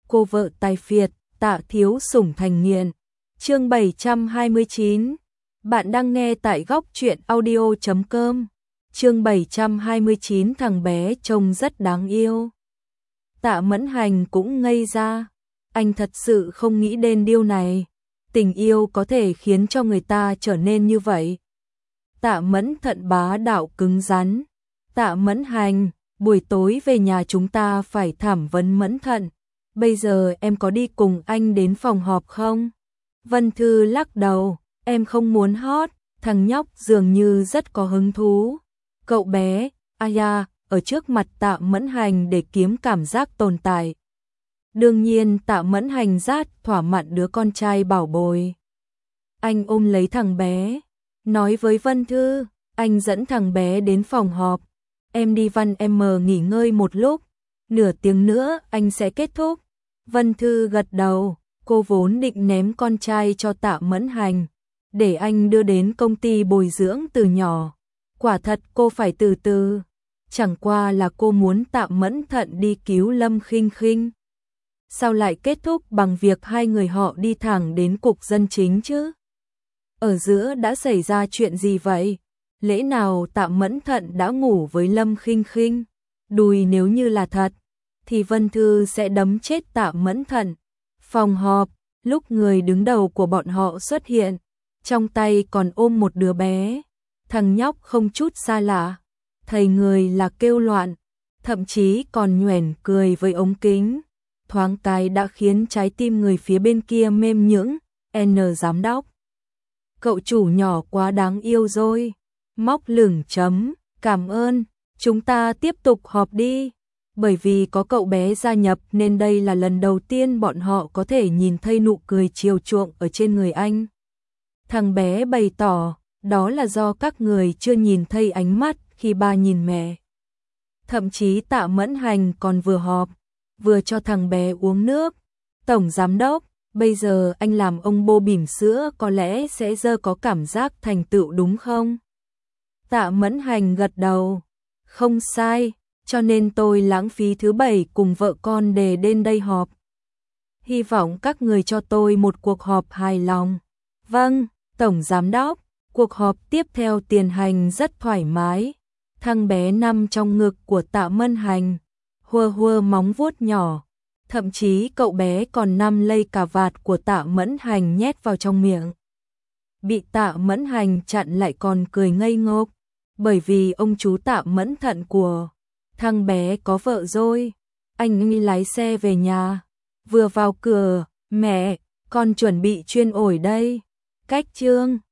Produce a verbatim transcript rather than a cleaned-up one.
cô vợ tài phiệt, Tạ thiếu sủng thành nghiện. Chương bảy trăm hai mươi chín. Bạn đang nghe tại góc truyện audio chấm com. Chương bảy trăm hai mươi chín, thằng bé trông rất đáng yêu. Tạ Mẫn Hành cũng ngây ra, anh thật sự không nghĩ đến điều này. Tình yêu có thể khiến cho người ta trở nên như vậy. Tạ Mẫn Thận bá đạo cứng rắn. Tạ Mẫn Hành, buổi tối về nhà chúng ta phải thẩm vấn Mẫn Thận. Bây giờ em có đi cùng anh đến phòng họp không? Vân Thư lắc đầu, em không muốn hot. Thằng nhóc dường như rất có hứng thú. Cậu bé, Aya, ở trước mặt Tạ Mẫn Hành để kiếm cảm giác tồn tại. Đương nhiên Tạ Mẫn Hành rất thỏa mãn đứa con trai bảo bối. Anh ôm lấy thằng bé, nói với Vân Thư, anh dẫn thằng bé đến phòng họp. Em đi văn em nghỉ ngơi một lúc, nửa tiếng nữa anh sẽ kết thúc. Vân Thư gật đầu, cô vốn định ném con trai cho Tạ Mẫn Hành, để anh đưa đến công ty bồi dưỡng từ nhỏ. Quả thật cô phải từ từ, chẳng qua là cô muốn Tạ Mẫn Thận đi cứu Lâm Khinh Khinh. Sao lại kết thúc bằng việc hai người họ đi thẳng đến cục dân chính chứ? Ở giữa đã xảy ra chuyện gì vậy? Lẽ nào Tạ Mẫn Thận đã ngủ với Lâm Khinh Khinh? Đùi nếu như là thật, thì Vân Thư sẽ đấm chết Tạ Mẫn Thận. Phòng họp, lúc người đứng đầu của bọn họ xuất hiện, trong tay còn ôm một đứa bé. Thằng nhóc không chút xa lạ, thầy người là kêu loạn, thậm chí còn nhoẻn cười với ống kính. Thoáng cái đã khiến trái tim người phía bên kia mềm nhũn. N giám đốc, cậu chủ nhỏ quá đáng yêu rồi. Móc lửng chấm, cảm ơn, chúng ta tiếp tục họp đi. Bởi vì có cậu bé gia nhập nên đây là lần đầu tiên bọn họ có thể nhìn thấy nụ cười chiều chuộng ở trên người anh. Thằng bé bày tỏ, đó là do các người chưa nhìn thấy ánh mắt khi ba nhìn mẹ. Thậm chí Tạ Mẫn Hành còn vừa họp, vừa cho thằng bé uống nước. Tổng giám đốc, bây giờ anh làm ông bô bỉm sữa có lẽ sẽ dơ có cảm giác thành tựu đúng không? Tạ Mẫn Hành gật đầu, không sai, cho nên tôi lãng phí thứ bảy cùng vợ con để đến đây họp. Hy vọng các người cho tôi một cuộc họp hài lòng. Vâng, Tổng giám đốc. Cuộc họp tiếp theo tiến hành rất thoải mái. Thằng bé nằm trong ngực của Tạ Mẫn Hành, hùa hùa móng vuốt nhỏ. Thậm chí cậu bé còn nằm lây cà vạt của Tạ Mẫn Hành nhét vào trong miệng. Bị Tạ Mẫn Hành chặn lại còn cười ngây ngốc, bởi vì ông chú Tạ Mẫn Thận của thằng bé có vợ rồi. Anh đi lái xe về nhà, vừa vào cửa, mẹ, con chuẩn bị chuyên ổi đây. Cách chương